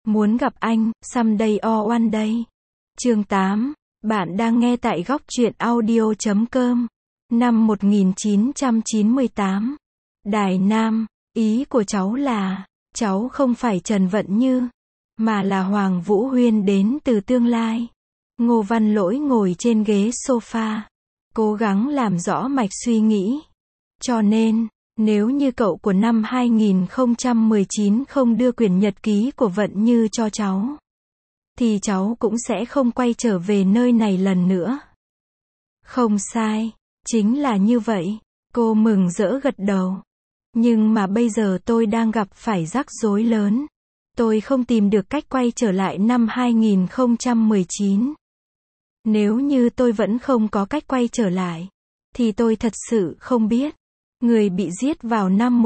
Muốn gặp anh, someday or one day. Chương 8. Bạn đang nghe tại góc truyện audio.com. Năm 1998. Đài Nam, ý của cháu là, cháu không phải Trần Vận Như, mà là Hoàng Vũ Huyên đến từ tương lai. Ngô Văn Lỗi ngồi trên ghế sofa, cố gắng làm rõ mạch suy nghĩ. Cho nên, nếu như cậu của năm 2019 không đưa quyển nhật ký của Vận Như cho cháu, thì cháu cũng sẽ không quay trở về nơi này lần nữa. Không sai, chính là như vậy. Cô mừng rỡ gật đầu. Nhưng mà bây giờ tôi đang gặp phải rắc rối lớn. Tôi không tìm được cách quay trở lại năm 2019. Nếu như tôi vẫn không có cách quay trở lại, thì tôi thật sự không biết, người bị giết vào năm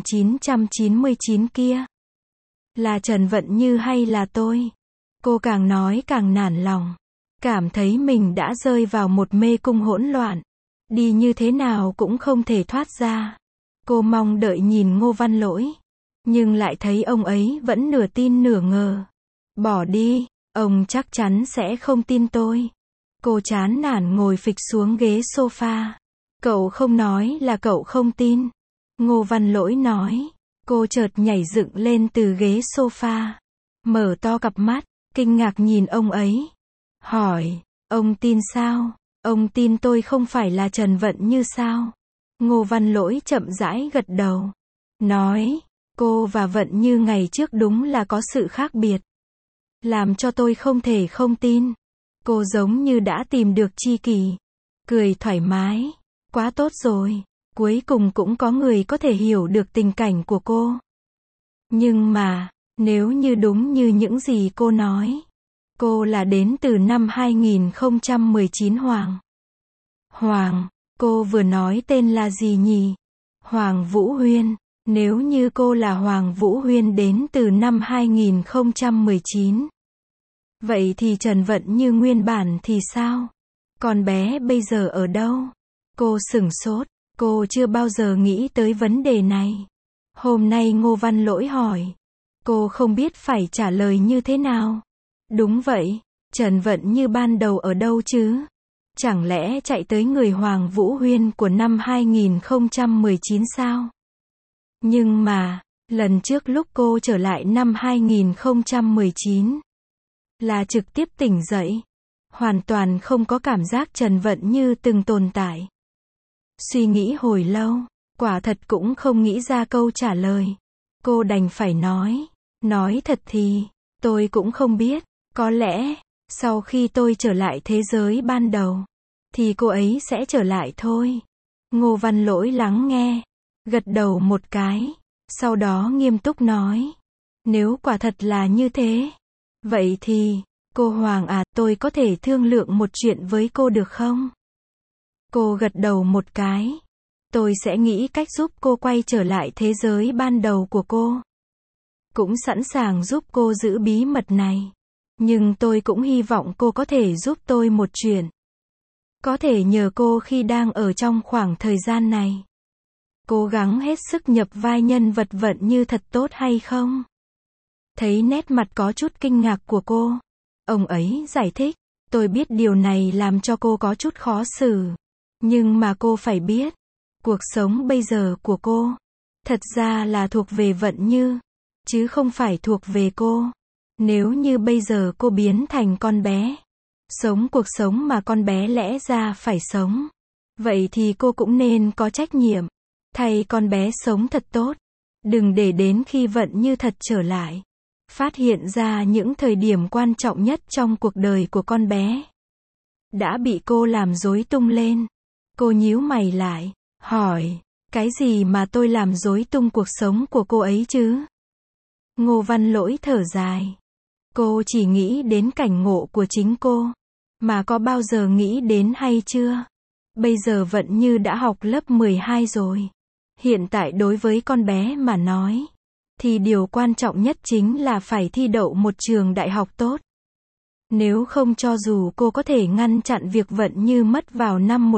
1999 kia là Trần Vận Như hay là tôi. Cô càng nói càng nản lòng, cảm thấy mình đã rơi vào một mê cung hỗn loạn, đi như thế nào cũng không thể thoát ra. Cô mong đợi nhìn Ngô Văn Lỗi, nhưng lại thấy ông ấy vẫn nửa tin nửa ngờ. Bỏ đi, ông chắc chắn sẽ không tin tôi. Cô chán nản ngồi phịch xuống ghế sofa. Cậu không nói là cậu không tin. Ngô Văn Lỗi nói. Cô chợt nhảy dựng lên từ ghế sofa, mở to cặp mắt, kinh ngạc nhìn ông ấy. Hỏi, ông tin sao? Ông tin tôi không phải là Trần Vận Như sao? Ngô Văn Lỗi chậm rãi gật đầu. Nói, cô và Vận Như ngày trước đúng là có sự khác biệt, làm cho tôi không thể không tin. Cô giống như đã tìm được tri kỷ. Cười thoải mái. Quá tốt rồi. Cuối cùng cũng có người có thể hiểu được tình cảnh của cô. Nhưng mà, nếu như đúng như những gì cô nói, cô là đến từ năm 2019 Hoàng, cô vừa nói tên là gì nhỉ? Hoàng Vũ Huyên. Nếu như cô là Hoàng Vũ Huyên đến từ năm 2019, vậy thì Trần Vận Như nguyên bản thì sao? Con bé bây giờ ở đâu? Cô sửng sốt, cô chưa bao giờ nghĩ tới vấn đề này. Hôm nay Ngô Văn Lỗi hỏi, cô không biết phải trả lời như thế nào. Đúng vậy, Trần Vận Như ban đầu ở đâu chứ? Chẳng lẽ chạy tới người Hoàng Vũ Huyên của năm 2019 sao? Nhưng mà, lần trước lúc cô trở lại năm 2019, là trực tiếp tỉnh dậy, hoàn toàn không có cảm giác Trần Vận Như từng tồn tại. Suy nghĩ hồi lâu, quả thật cũng không nghĩ ra câu trả lời. Cô đành phải nói thật thì, tôi cũng không biết, có lẽ, sau khi tôi trở lại thế giới ban đầu, thì cô ấy sẽ trở lại thôi. Ngô Văn Lỗi lắng nghe, gật đầu một cái, sau đó nghiêm túc nói, nếu quả thật là như thế, vậy thì, cô Hoàng à, tôi có thể thương lượng một chuyện với cô được không? Cô gật đầu một cái. Tôi sẽ nghĩ cách giúp cô quay trở lại thế giới ban đầu của cô. Cũng sẵn sàng giúp cô giữ bí mật này. Nhưng tôi cũng hy vọng cô có thể giúp tôi một chuyện. Có thể nhờ cô khi đang ở trong khoảng thời gian này, cố gắng hết sức nhập vai nhân vật Vận Như thật tốt hay không? Thấy nét mặt có chút kinh ngạc của cô, ông ấy giải thích, tôi biết điều này làm cho cô có chút khó xử. Nhưng mà cô phải biết, cuộc sống bây giờ của cô, thật ra là thuộc về Vận Như, chứ không phải thuộc về cô. Nếu như bây giờ cô biến thành con bé, sống cuộc sống mà con bé lẽ ra phải sống, vậy thì cô cũng nên có trách nhiệm, thay con bé sống thật tốt. Đừng để đến khi Vận Như thật trở lại, phát hiện ra những thời điểm quan trọng nhất trong cuộc đời của con bé đã bị cô làm rối tung lên. Cô nhíu mày lại, hỏi, cái gì mà tôi làm rối tung cuộc sống của cô ấy chứ? Ngô Văn Lỗi thở dài. Cô chỉ nghĩ đến cảnh ngộ của chính cô, mà có bao giờ nghĩ đến hay chưa? Bây giờ Vận Như đã học lớp 12 rồi. Hiện tại đối với con bé mà nói, thì điều quan trọng nhất chính là phải thi đậu một trường đại học tốt. Nếu không cho dù cô có thể ngăn chặn việc Vận Như mất vào năm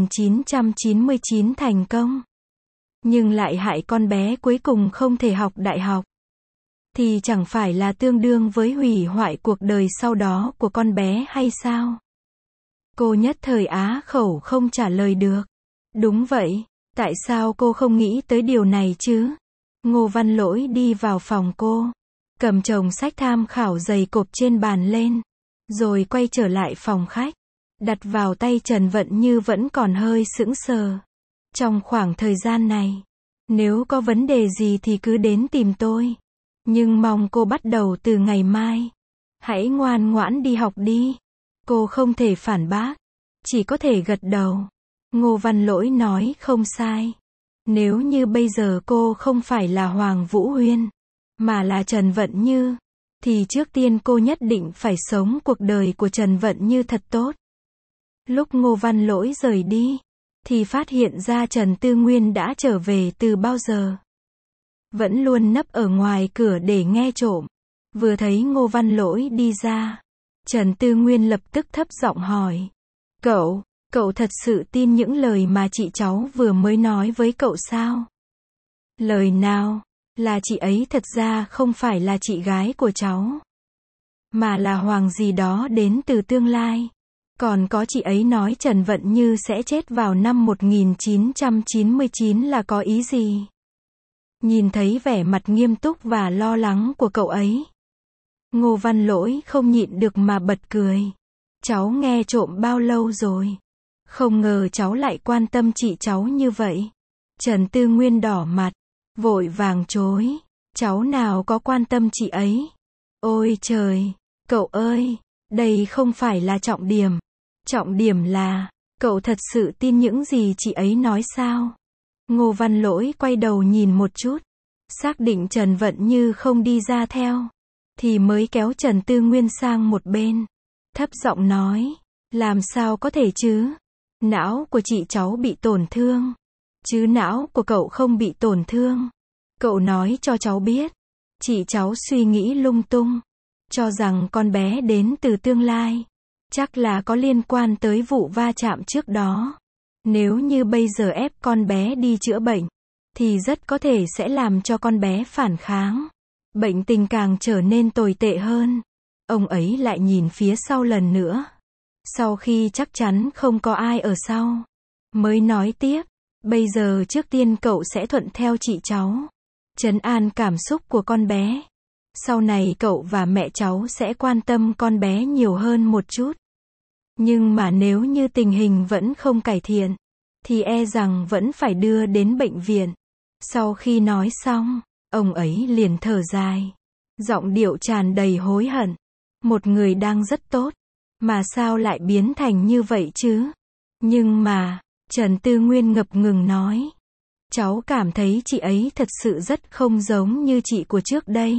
1999 thành công, nhưng lại hại con bé cuối cùng không thể học đại học, thì chẳng phải là tương đương với hủy hoại cuộc đời sau đó của con bé hay sao? Cô nhất thời á khẩu không trả lời được. Đúng vậy, tại sao cô không nghĩ tới điều này chứ? Ngô Văn Lỗi đi vào phòng cô, cầm chồng sách tham khảo dày cộp trên bàn lên, rồi quay trở lại phòng khách, đặt vào tay Trần Vận Như vẫn còn hơi sững sờ. Trong khoảng thời gian này, nếu có vấn đề gì thì cứ đến tìm tôi. Nhưng mong cô bắt đầu từ ngày mai. Hãy ngoan ngoãn đi học đi. Cô không thể phản bác, chỉ có thể gật đầu. Ngô Văn Lỗi nói không sai. Nếu như bây giờ cô không phải là Hoàng Vũ Huyên, mà là Trần Vận Như, thì trước tiên cô nhất định phải sống cuộc đời của Trần Vận Như thật tốt. Lúc Ngô Văn Lỗi rời đi, thì phát hiện ra Trần Tư Nguyên đã trở về từ bao giờ. Vẫn luôn nấp ở ngoài cửa để nghe trộm. Vừa thấy Ngô Văn Lỗi đi ra, Trần Tư Nguyên lập tức thấp giọng hỏi. Cậu thật sự tin những lời mà chị cháu vừa mới nói với cậu sao? Lời nào? Là chị ấy thật ra không phải là chị gái của cháu, mà là Hoàng gì đó đến từ tương lai. Còn có chị ấy nói Trần Vận Như sẽ chết vào năm 1999 là có ý gì? Nhìn thấy vẻ mặt nghiêm túc và lo lắng của cậu ấy, Ngô Văn Lỗi không nhịn được mà bật cười. Cháu nghe trộm bao lâu rồi? Không ngờ cháu lại quan tâm chị cháu như vậy. Trần Tư Nguyên đỏ mặt, vội vàng chối. Cháu nào có quan tâm chị ấy? Ôi trời, cậu ơi, đây không phải là trọng điểm. Trọng điểm là, cậu thật sự tin những gì chị ấy nói sao? Ngô Văn Lỗi quay đầu nhìn một chút, xác định Trần Vận Như không đi ra theo, thì mới kéo Trần Tư Nguyên sang một bên, thấp giọng nói, làm sao có thể chứ? Não của chị cháu bị tổn thương, chứ não của cậu không bị tổn thương. Cậu nói cho cháu biết, chị cháu suy nghĩ lung tung, cho rằng con bé đến từ tương lai, chắc là có liên quan tới vụ va chạm trước đó. Nếu như bây giờ ép con bé đi chữa bệnh, thì rất có thể sẽ làm cho con bé phản kháng. Bệnh tình càng trở nên tồi tệ hơn. Ông ấy lại nhìn phía sau lần nữa. Sau khi chắc chắn không có ai ở sau, mới nói tiếp, bây giờ trước tiên cậu sẽ thuận theo chị cháu, trấn an cảm xúc của con bé. Sau này cậu và mẹ cháu sẽ quan tâm con bé nhiều hơn một chút. Nhưng mà nếu như tình hình vẫn không cải thiện, thì e rằng vẫn phải đưa đến bệnh viện. Sau khi nói xong, ông ấy liền thở dài, giọng điệu tràn đầy hối hận. Một người đang rất tốt, mà sao lại biến thành như vậy chứ? Nhưng mà, Trần Tư Nguyên ngập ngừng nói, cháu cảm thấy chị ấy thật sự rất không giống như chị của trước đây.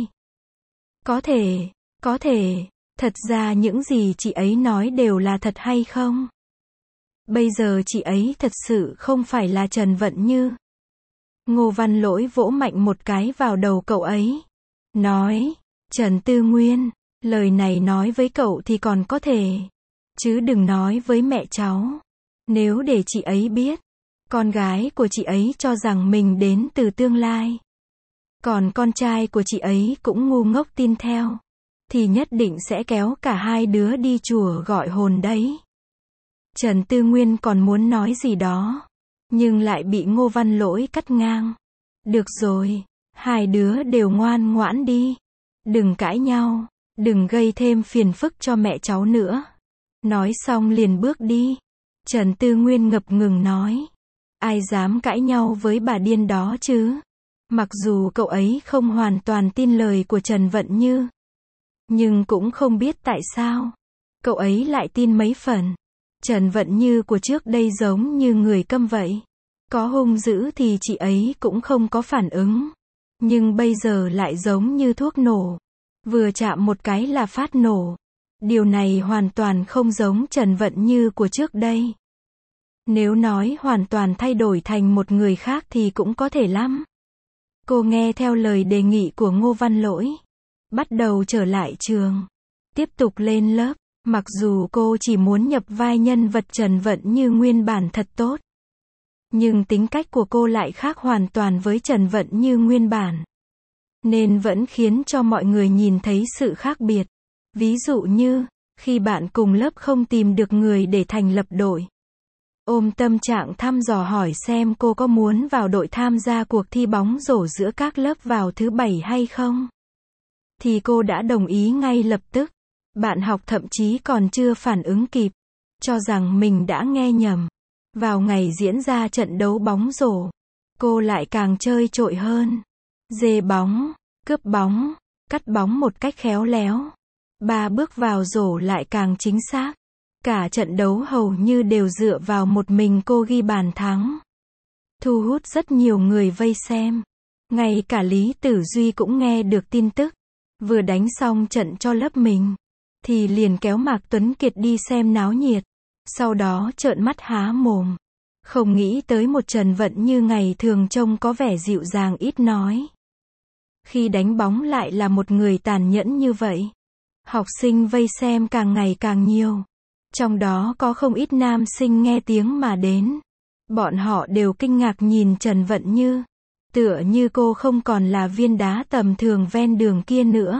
Có thể, thật ra những gì chị ấy nói đều là thật hay không? Bây giờ chị ấy thật sự không phải là Trần Vận Như. Ngô Văn Lỗi vỗ mạnh một cái vào đầu cậu ấy, nói, Trần Tư Nguyên, lời này nói với cậu thì còn có thể, chứ đừng nói với mẹ cháu. Nếu để chị ấy biết, con gái của chị ấy cho rằng mình đến từ tương lai, còn con trai của chị ấy cũng ngu ngốc tin theo, thì nhất định sẽ kéo cả hai đứa đi chùa gọi hồn đấy. Trần Tư Nguyên còn muốn nói gì đó, nhưng lại bị Ngô Văn Lỗi cắt ngang. Được rồi, hai đứa đều ngoan ngoãn đi. Đừng cãi nhau, đừng gây thêm phiền phức cho mẹ cháu nữa. Nói xong liền bước đi. Trần Tư Nguyên ngập ngừng nói, ai dám cãi nhau với bà điên đó chứ? Mặc dù cậu ấy không hoàn toàn tin lời của Trần Vận Như, nhưng cũng không biết tại sao cậu ấy lại tin mấy phần. Trần Vận Như của trước đây giống như người câm vậy. Có hung dữ thì chị ấy cũng không có phản ứng. Nhưng bây giờ lại giống như thuốc nổ. Vừa chạm một cái là phát nổ. Điều này hoàn toàn không giống Trần Vận Như của trước đây. Nếu nói hoàn toàn thay đổi thành một người khác thì cũng có thể lắm. Cô nghe theo lời đề nghị của Ngô Văn Lỗi, bắt đầu trở lại trường, tiếp tục lên lớp. Mặc dù cô chỉ muốn nhập vai nhân vật Trần Vận Như nguyên bản thật tốt, nhưng tính cách của cô lại khác hoàn toàn với Trần Vận Như nguyên bản. nên vẫn khiến cho mọi người nhìn thấy sự khác biệt. Ví dụ như, khi bạn cùng lớp không tìm được người để thành lập đội. Ôm tâm trạng thăm dò hỏi xem cô có muốn vào đội tham gia cuộc thi bóng rổ giữa các lớp vào thứ Bảy hay không? Thì cô đã đồng ý ngay lập tức. Bạn học thậm chí còn chưa phản ứng kịp, cho rằng mình đã nghe nhầm. Vào ngày diễn ra trận đấu bóng rổ, cô lại càng chơi trội hơn. Dê bóng, cướp bóng, cắt bóng một cách khéo léo. 3 bước vào rổ lại càng chính xác. Cả trận đấu hầu như đều dựa vào một mình cô ghi bàn thắng. Thu hút rất nhiều người vây xem. Ngay cả Lý Tử Duy cũng nghe được tin tức. Vừa đánh xong trận cho lớp mình, thì liền kéo Mạc Tuấn Kiệt đi xem náo nhiệt. Sau đó trợn mắt há mồm. Không nghĩ tới một Trần Vận Như ngày thường trông có vẻ dịu dàng ít nói. Khi đánh bóng lại là một người tàn nhẫn như vậy. Học sinh vây xem càng ngày càng nhiều. Trong đó có không ít nam sinh nghe tiếng mà đến. Bọn họ đều kinh ngạc nhìn Trần Vận Như. Tựa như cô không còn là viên đá tầm thường ven đường kia nữa,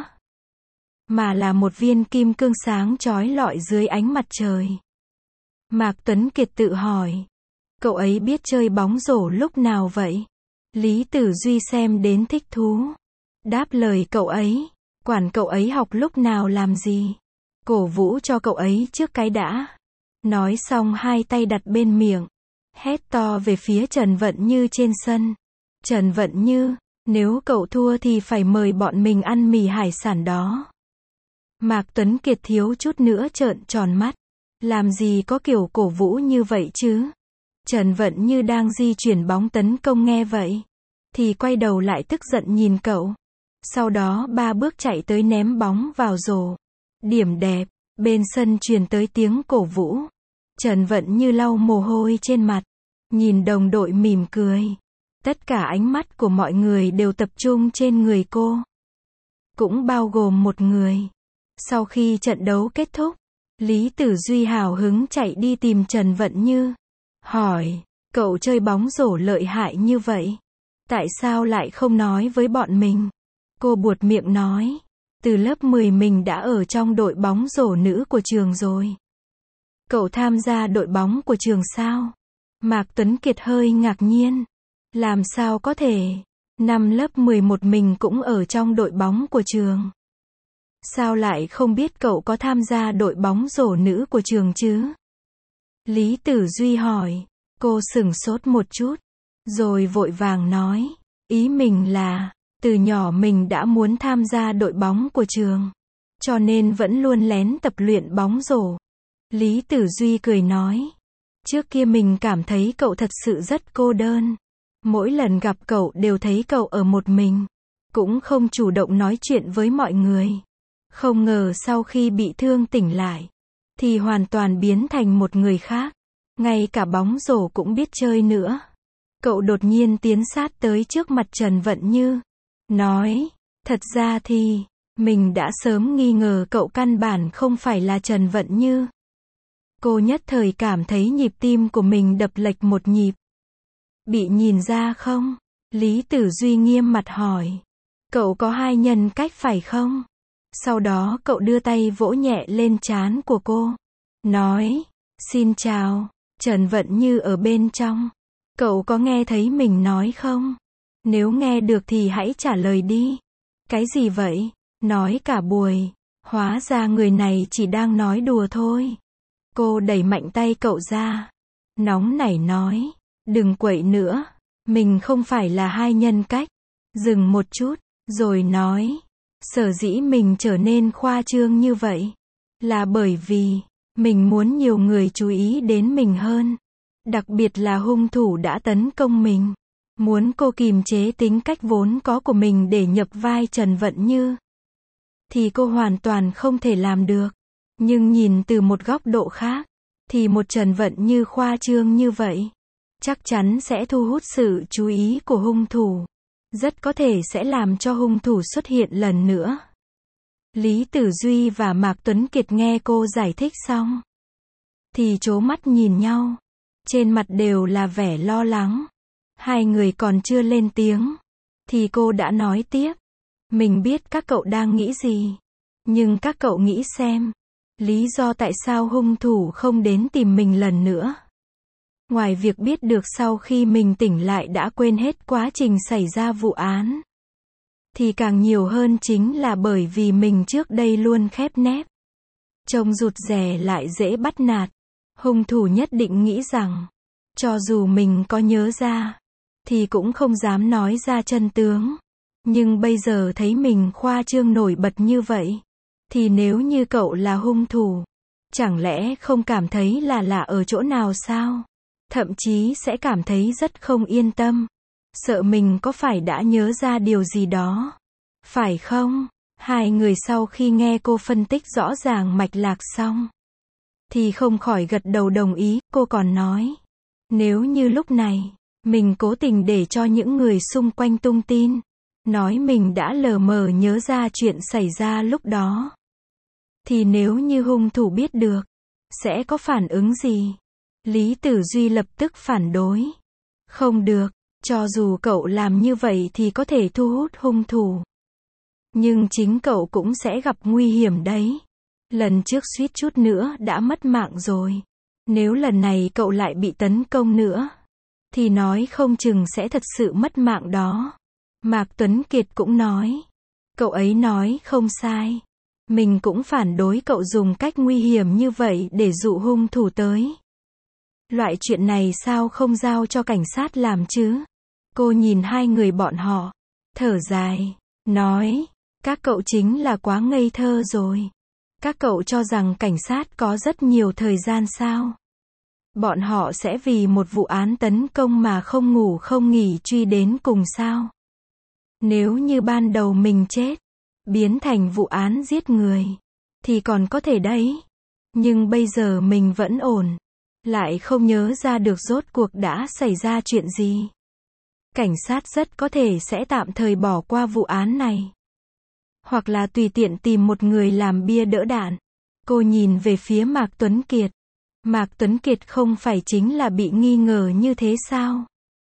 mà là một viên kim cương sáng chói lọi dưới ánh mặt trời. Mạc Tuấn Kiệt tự hỏi. Cậu ấy biết chơi bóng rổ lúc nào vậy? Lý Tử Duy xem đến thích thú. Đáp lời cậu ấy. Quản cậu ấy học lúc nào làm gì? Cổ vũ cho cậu ấy trước cái đã. Nói xong hai tay đặt bên miệng. Hét to về phía Trần Vận Như trên sân. Trần Vận Như, nếu cậu thua thì phải mời bọn mình ăn mì hải sản đó. Mạc Tuấn Kiệt thiếu chút nữa trợn tròn mắt. Làm gì có kiểu cổ vũ như vậy chứ? Trần Vận Như đang di chuyển bóng tấn công nghe vậy, thì quay đầu lại tức giận nhìn cậu. Sau đó 3 bước chạy tới ném bóng vào rổ. Điểm đẹp, bên sân truyền tới tiếng cổ vũ. Trần Vận Như lau mồ hôi trên mặt, nhìn đồng đội mỉm cười. Tất cả ánh mắt của mọi người đều tập trung trên người cô. Cũng bao gồm một người. Sau khi trận đấu kết thúc, Lý Tử Duy hào hứng chạy đi tìm Trần Vận Như. Hỏi, cậu chơi bóng rổ lợi hại như vậy. Tại sao lại không nói với bọn mình? Cô buột miệng nói, từ lớp 10 mình đã ở trong đội bóng rổ nữ của trường rồi. Cậu tham gia đội bóng của trường sao? Mạc Tuấn Kiệt hơi ngạc nhiên. Làm sao có thể? Năm lớp 11 mình cũng ở trong đội bóng của trường. Sao lại không biết cậu có tham gia đội bóng rổ nữ của trường chứ? Lý Tử Duy hỏi. Cô sửng sốt một chút, rồi vội vàng nói, ý mình là, từ nhỏ mình đã muốn tham gia đội bóng của trường, cho nên vẫn luôn lén tập luyện bóng rổ. Lý Tử Duy cười nói, trước kia mình cảm thấy cậu thật sự rất cô đơn. Mỗi lần gặp cậu đều thấy cậu ở một mình, cũng không chủ động nói chuyện với mọi người. Không ngờ sau khi bị thương tỉnh lại, thì hoàn toàn biến thành một người khác. Ngay cả bóng rổ cũng biết chơi nữa. Cậu đột nhiên tiến sát tới trước mặt Trần Vận Như. Nói, thật ra thì, mình đã sớm nghi ngờ cậu căn bản không phải là Trần Vận Như. Cô nhất thời cảm thấy nhịp tim của mình đập lệch một nhịp. Bị nhìn ra không? Lý Tử Duy nghiêm mặt hỏi. Cậu có hai nhân cách phải không? Sau đó cậu đưa tay vỗ nhẹ lên trán của cô. Nói, xin chào, Trần Vận Như ở bên trong. Cậu có nghe thấy mình nói không? Nếu nghe được thì hãy trả lời đi. Cái gì vậy? Nói cả buổi. Hóa ra người này chỉ đang nói đùa thôi. Cô đẩy mạnh tay cậu ra. Nóng nảy nói. Đừng quậy nữa. Mình không phải là hai nhân cách. Dừng một chút, rồi nói. Sở dĩ mình trở nên khoa trương như vậy, là bởi vì, mình muốn nhiều người chú ý đến mình hơn. Đặc biệt là hung thủ đã tấn công mình. Muốn cô kìm chế tính cách vốn có của mình để nhập vai Trần Vận Như. Thì cô hoàn toàn không thể làm được. Nhưng nhìn từ một góc độ khác, thì một Trần Vận Như khoa trương như vậy, chắc chắn sẽ thu hút sự chú ý của hung thủ. Rất có thể sẽ làm cho hung thủ xuất hiện lần nữa. Lý Tử Duy và Mạc Tuấn Kiệt nghe cô giải thích xong, thì trố mắt nhìn nhau. Trên mặt đều là vẻ lo lắng. Hai người còn chưa lên tiếng, thì cô đã nói tiếp. Mình biết các cậu đang nghĩ gì. Nhưng các cậu nghĩ xem. Lý do tại sao hung thủ không đến tìm mình lần nữa. Ngoài việc biết được sau khi mình tỉnh lại đã quên hết quá trình xảy ra vụ án. Thì càng nhiều hơn chính là bởi vì mình trước đây luôn khép nép. Trông rụt rè lại dễ bắt nạt. Hung thủ nhất định nghĩ rằng, cho dù mình có nhớ ra, thì cũng không dám nói ra chân tướng. Nhưng bây giờ thấy mình khoa trương nổi bật như vậy, thì nếu như cậu là hung thủ, chẳng lẽ không cảm thấy là lạ ở chỗ nào sao? Thậm chí sẽ cảm thấy rất không yên tâm. Sợ mình có phải đã nhớ ra điều gì đó. Phải không? Hai người sau khi nghe cô phân tích rõ ràng mạch lạc xong, thì không khỏi gật đầu đồng ý. Cô còn nói, nếu như lúc này, mình cố tình để cho những người xung quanh tung tin, nói mình đã lờ mờ nhớ ra chuyện xảy ra lúc đó, thì nếu như hung thủ biết được, sẽ có phản ứng gì? Lý Tử Duy lập tức phản đối. Không được, cho dù cậu làm như vậy thì có thể thu hút hung thủ. Nhưng chính cậu cũng sẽ gặp nguy hiểm đấy. Lần trước suýt chút nữa đã mất mạng rồi. Nếu lần này cậu lại bị tấn công nữa, thì nói không chừng sẽ thật sự mất mạng đó. Mạc Tuấn Kiệt cũng nói. Cậu ấy nói không sai. Mình cũng phản đối cậu dùng cách nguy hiểm như vậy để dụ hung thủ tới. Loại chuyện này sao không giao cho cảnh sát làm chứ? Cô nhìn hai người bọn họ, thở dài, nói, các cậu chính là quá ngây thơ rồi. Các cậu cho rằng cảnh sát có rất nhiều thời gian sao? Bọn họ sẽ vì một vụ án tấn công mà không ngủ không nghỉ truy đến cùng sao? Nếu như ban đầu mình chết, biến thành vụ án giết người, thì còn có thể đấy. Nhưng bây giờ mình vẫn ổn, lại không nhớ ra được rốt cuộc đã xảy ra chuyện gì. Cảnh sát rất có thể sẽ tạm thời bỏ qua vụ án này. Hoặc là tùy tiện tìm một người làm bia đỡ đạn. Cô nhìn về phía Mạc Tuấn Kiệt. Mạc Tuấn Kiệt không phải chính là bị nghi ngờ như thế sao?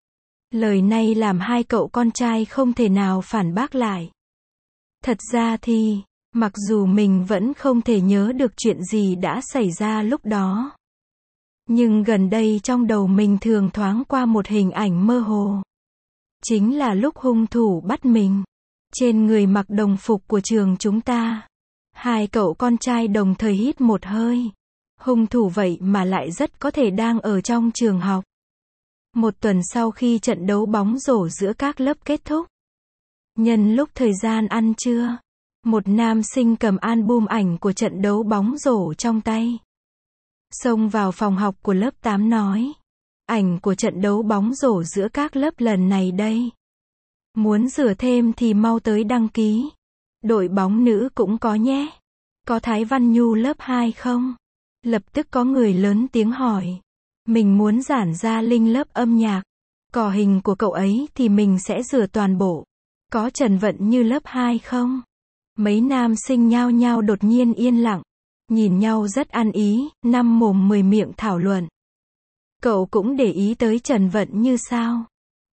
Lời này làm hai cậu con trai không thể nào phản bác lại. Thật ra thì, mặc dù mình vẫn không thể nhớ được chuyện gì đã xảy ra lúc đó, nhưng gần đây trong đầu mình thường thoáng qua một hình ảnh mơ hồ. Chính là lúc hung thủ bắt mình, trên người mặc đồng phục của trường chúng ta. Hai cậu con trai đồng thời hít một hơi. Hung thủ vậy mà lại rất có thể đang ở trong trường học. Một tuần sau khi trận đấu bóng rổ giữa các lớp kết thúc, nhân lúc thời gian ăn trưa, một nam sinh cầm album ảnh của trận đấu bóng rổ trong tay, xông vào phòng học của lớp 8 nói, ảnh của trận đấu bóng rổ giữa các lớp lần này đây. Muốn rửa thêm thì mau tới đăng ký. Đội bóng nữ cũng có nhé. Có Thái Văn Nhu lớp 2 không? Lập tức có người lớn tiếng hỏi. Mình muốn giản ra Linh lớp âm nhạc. Cỏ hình của cậu ấy thì mình sẽ rửa toàn bộ. Có Trần Vận Như lớp 2 không? Mấy nam sinh nhao nhao đột nhiên yên lặng. Nhìn nhau rất ăn ý, năm mồm 10 miệng thảo luận. Cậu cũng để ý tới Trần Vận Như sao?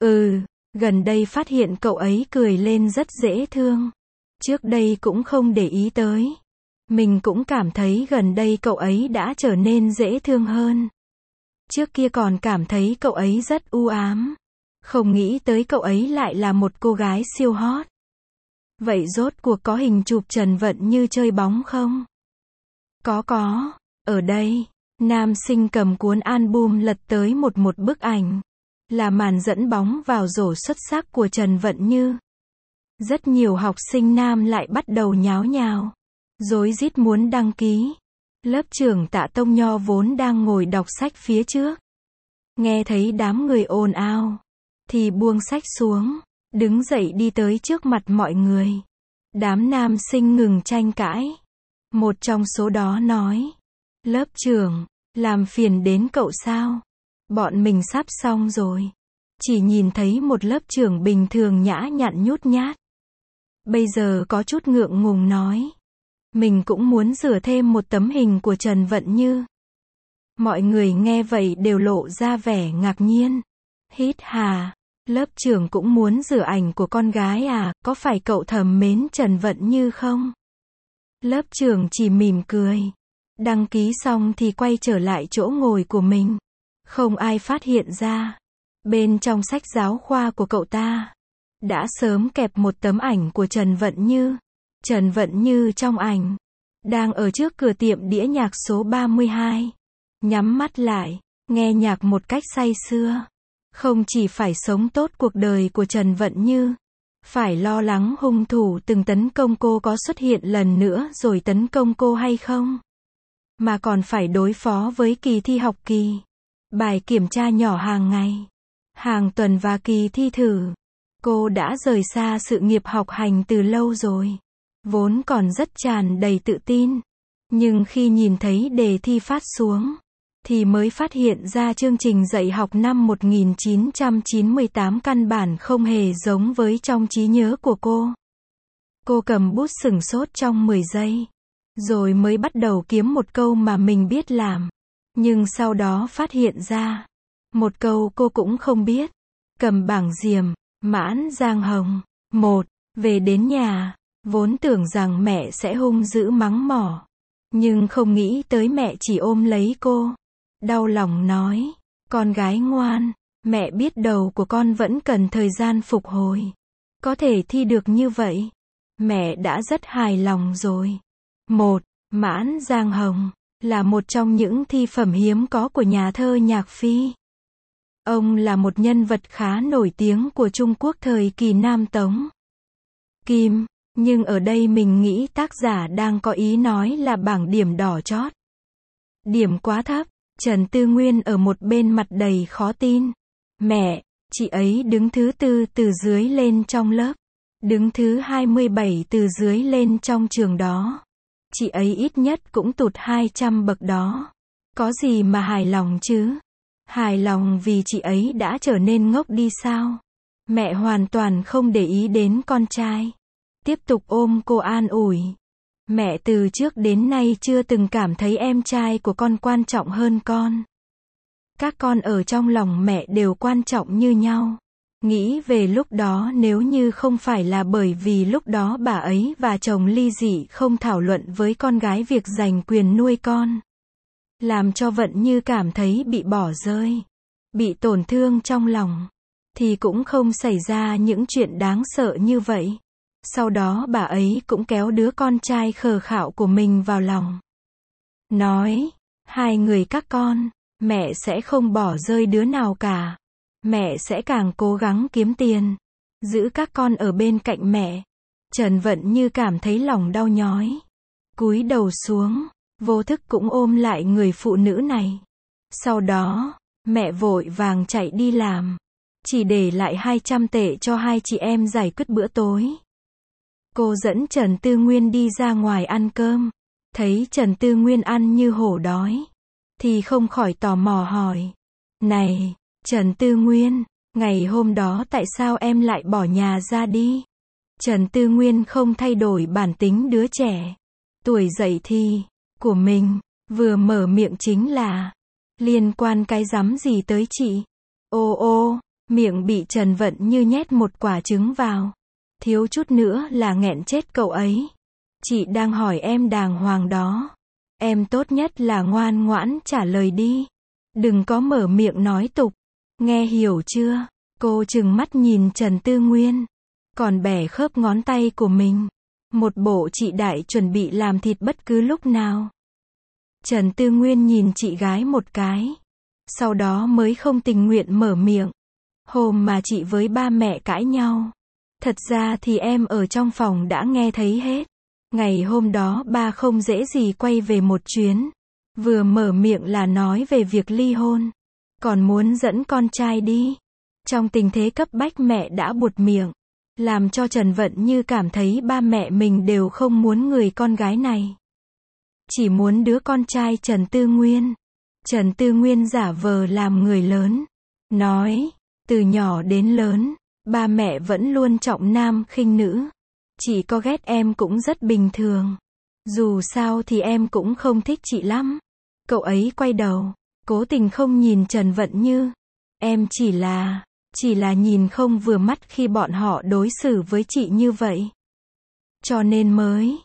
Gần đây phát hiện cậu ấy cười lên rất dễ thương. Trước đây cũng không để ý tới. Mình cũng cảm thấy gần đây cậu ấy đã trở nên dễ thương hơn. Trước kia còn cảm thấy cậu ấy rất u ám. Không nghĩ tới cậu ấy lại là một cô gái siêu hot. Vậy rốt cuộc có hình chụp Trần Vận Như chơi bóng không? Có. Ở đây, nam sinh cầm cuốn album lật tới một bức ảnh. Là màn dẫn bóng vào rổ xuất sắc của Trần Vận Như. Rất nhiều học sinh nam lại bắt đầu nháo nhào, rối rít muốn đăng ký. Lớp trưởng Tạ Tông Nho vốn đang ngồi đọc sách phía trước, nghe thấy đám người ồn ào, thì buông sách xuống, đứng dậy đi tới trước mặt mọi người. Đám nam sinh ngừng tranh cãi. Một trong số đó nói, lớp trưởng, làm phiền đến cậu sao? Bọn mình sắp xong rồi. Chỉ nhìn thấy một lớp trưởng bình thường nhã nhặn nhút nhát. Bây giờ có chút ngượng ngùng nói. Mình cũng muốn rửa thêm một tấm hình của Trần Vận Như. Mọi người nghe vậy đều lộ ra vẻ ngạc nhiên. Hít hà. Lớp trưởng cũng muốn rửa ảnh của con gái à, có phải cậu thầm mến Trần Vận Như không? Lớp trưởng chỉ mỉm cười. Đăng ký xong thì quay trở lại chỗ ngồi của mình. Không ai phát hiện ra. Bên trong sách giáo khoa của cậu ta, đã sớm kẹp một tấm ảnh của Trần Vận Như. Trần Vận Như trong ảnh, đang ở trước cửa tiệm đĩa nhạc số 32. Nhắm mắt lại, nghe nhạc một cách say sưa. Không chỉ phải sống tốt cuộc đời của Trần Vận Như, phải lo lắng hung thủ từng tấn công cô có xuất hiện lần nữa rồi tấn công cô hay không, mà còn phải đối phó với kỳ thi học kỳ, bài kiểm tra nhỏ hàng ngày, hàng tuần và kỳ thi thử. Cô đã rời xa sự nghiệp học hành từ lâu rồi, vốn còn rất tràn đầy tự tin. Nhưng khi nhìn thấy đề thi phát xuống, thì mới phát hiện ra chương trình dạy học năm 1998 căn bản không hề giống với trong trí nhớ của cô. Cô cầm bút sửng sốt trong 10 giây, rồi mới bắt đầu kiếm một câu mà mình biết làm. Nhưng sau đó phát hiện ra, một câu cô cũng không biết. Cầm bảng diềm, Mãn Giang Hồng. 1. Về đến nhà, vốn tưởng rằng mẹ sẽ hung dữ mắng mỏ. Nhưng không nghĩ tới mẹ chỉ ôm lấy cô. Đau lòng nói, con gái ngoan, mẹ biết đầu của con vẫn cần thời gian phục hồi. Có thể thi được như vậy, mẹ đã rất hài lòng rồi. 1. Mãn Giang Hồng là một trong những thi phẩm hiếm có của nhà thơ Nhạc Phi. Ông là một nhân vật khá nổi tiếng của Trung Quốc thời kỳ Nam Tống Kim, nhưng ở đây mình nghĩ tác giả đang có ý nói là bảng điểm đỏ chót. Điểm quá thấp. Trần Tư Nguyên ở một bên mặt đầy khó tin. Mẹ, chị ấy đứng thứ 4 từ dưới lên trong lớp. Đứng thứ 27 từ dưới lên trong trường đó. Chị ấy ít nhất cũng tụt 200 bậc đó. Có gì mà hài lòng chứ? Hài lòng vì chị ấy đã trở nên ngốc đi sao? Mẹ hoàn toàn không để ý đến con trai. Tiếp tục ôm cô an ủi. Mẹ từ trước đến nay chưa từng cảm thấy em trai của con quan trọng hơn con. Các con ở trong lòng mẹ đều quan trọng như nhau. Nghĩ về lúc đó nếu như không phải là bởi vì lúc đó bà ấy và chồng ly dị không thảo luận với con gái việc giành quyền nuôi con. Làm cho Vận Như cảm thấy bị bỏ rơi. Bị tổn thương trong lòng. Thì cũng không xảy ra những chuyện đáng sợ như vậy. Sau đó bà ấy cũng kéo đứa con trai khờ khạo của mình vào lòng. Nói, hai người các con, mẹ sẽ không bỏ rơi đứa nào cả. Mẹ sẽ càng cố gắng kiếm tiền, giữ các con ở bên cạnh mẹ. Trần Vận Như cảm thấy lòng đau nhói. Cúi đầu xuống, vô thức cũng ôm lại người phụ nữ này. Sau đó, mẹ vội vàng chạy đi làm. Chỉ để lại 200 tệ cho hai chị em giải quyết bữa tối. Cô dẫn Trần Tư Nguyên đi ra ngoài ăn cơm. Thấy Trần Tư Nguyên ăn như hổ đói, thì không khỏi tò mò hỏi. Này, Trần Tư Nguyên, ngày hôm đó tại sao em lại bỏ nhà ra đi? Trần Tư Nguyên không thay đổi bản tính đứa trẻ. Tuổi dậy thì, của mình, vừa mở miệng chính là, liên quan cái rắm gì tới chị? Ô ô, miệng bị Trần Vận Như nhét một quả trứng vào. Thiếu chút nữa là nghẹn chết cậu ấy. Chị đang hỏi em đàng hoàng đó. Em tốt nhất là ngoan ngoãn trả lời đi. Đừng có mở miệng nói tục. Nghe hiểu chưa? Cô trừng mắt nhìn Trần Tư Nguyên. Còn bẻ khớp ngón tay của mình. Một bộ chị đại chuẩn bị làm thịt bất cứ lúc nào. Trần Tư Nguyên nhìn chị gái một cái. Sau đó mới không tình nguyện mở miệng. Hôm mà chị với ba mẹ cãi nhau. Thật ra thì em ở trong phòng đã nghe thấy hết. Ngày hôm đó ba không dễ gì quay về một chuyến. Vừa mở miệng là nói về việc ly hôn. Còn muốn dẫn con trai đi. Trong tình thế cấp bách mẹ đã buột miệng. Làm cho Trần Vận Như cảm thấy ba mẹ mình đều không muốn người con gái này. Chỉ muốn đứa con trai Trần Tư Nguyên. Trần Tư Nguyên giả vờ làm người lớn. Nói, từ nhỏ đến lớn, ba mẹ vẫn luôn trọng nam khinh nữ. Chị có ghét em cũng rất bình thường. Dù sao thì em cũng không thích chị lắm. Cậu ấy quay đầu, cố tình không nhìn Trần Vận Như. Em chỉ là, Chỉ là nhìn không vừa mắt khi bọn họ đối xử với chị như vậy. Cho nên mới,